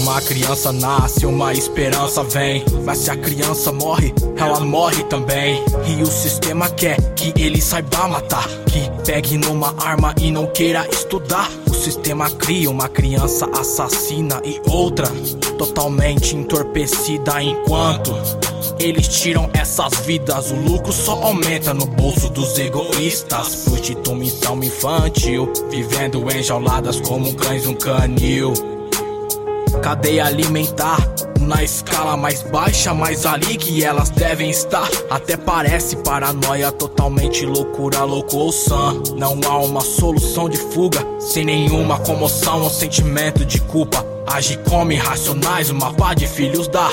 uma criança nasce, uma esperança vem. Mas se a criança morre, ela morre também. E o sistema quer que ele saiba matar, que pegue numa arma e não queira estudar. O sistema cria uma criança assassina e outra totalmente entorpecida. Enquanto eles tiram essas vidas, o lucro só aumenta no bolso dos egoístas. Prostituição infantil, vivendo enjauladas como cães num canil. Cadeia alimentar na escala mais baixa, mas ali que elas devem estar. Até parece paranoia, totalmente loucura, louco ou sã. Não há uma solução de fuga, sem nenhuma comoção ou sentimento de culpa. Age como irracionais, uma pá de filhos da...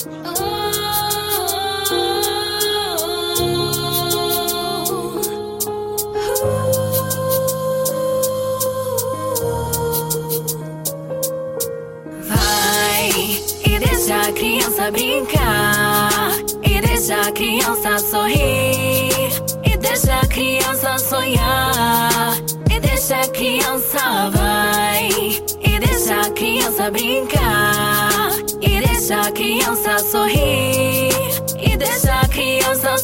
Deixa a criança brincar, e deixa a criança sorrir, e deixa a criança sonhar, e deixa a criança vai, e deixa a criança brincar, e deixa a criança sorrir, e deixa a criança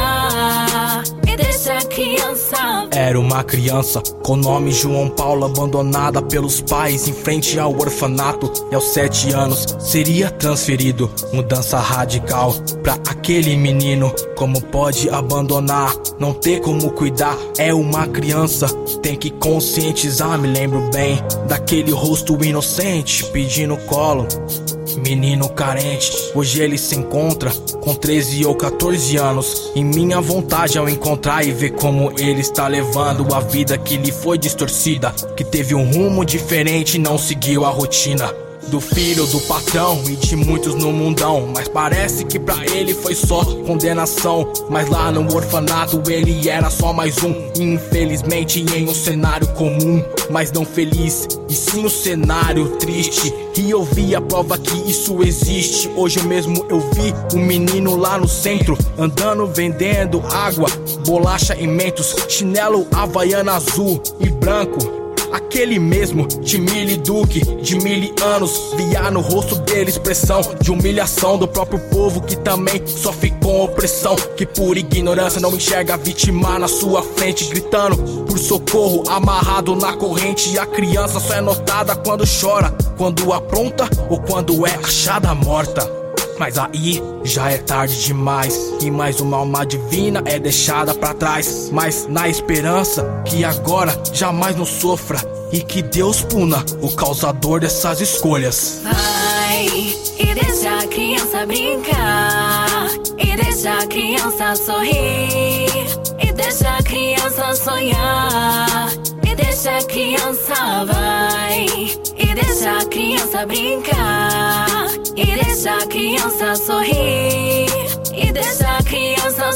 sonhar, e deixa a criança... Era uma criança com nome João Paulo, abandonada pelos pais em frente ao orfanato. E aos 7 anos seria transferido. Mudança radical pra aquele menino. Como pode abandonar, não ter como cuidar? É uma criança, tem que conscientizar. Me lembro bem daquele rosto inocente pedindo colo. Menino carente, hoje ele se encontra com 13 ou 14 anos. E minha vontade ao encontrar e ver como ele está levando a vida que lhe foi distorcida, que teve um rumo diferente e não seguiu a rotina do filho do patrão e de muitos no mundão. Mas parece que pra ele foi só condenação. Mas lá no orfanato ele era só mais um, infelizmente em um cenário comum, mas não feliz, e sim um cenário triste. E eu vi a prova que isso existe. Hoje mesmo eu vi um menino lá no centro, andando vendendo água, bolacha e mentos, chinelo havaiana azul e branco. Aquele mesmo de Millie Duke, de 1000 anos. Via no rosto dele expressão de humilhação do próprio povo que também sofre com opressão, que por ignorância não enxerga a vítima na sua frente, gritando por socorro, amarrado na corrente. E a criança só é notada quando chora, quando apronta ou quando é achada morta. Mas aí já é tarde demais, e mais uma alma divina é deixada pra trás. Mas na esperança que agora jamais não sofra, e que Deus puna o causador dessas escolhas. Vai, e deixa a criança brincar, e deixa a criança sorrir, e deixa a criança sonhar, e deixa a criança vai, e deixa a criança brincar, e deixa a criança sorrir, e deixa a criança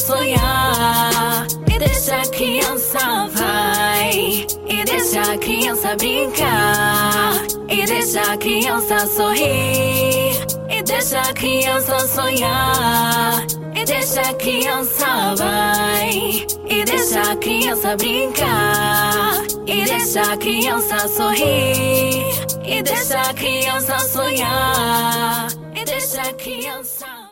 sonhar, e deixa a criança vai, e deixa a criança brincar, e deixa a criança sorrir, e deixa a criança sonhar, e deixa a criança vai, e deixa a criança brincar, e deixa a criança sorrir, e deixa a criança sonhar, e deixa a criança...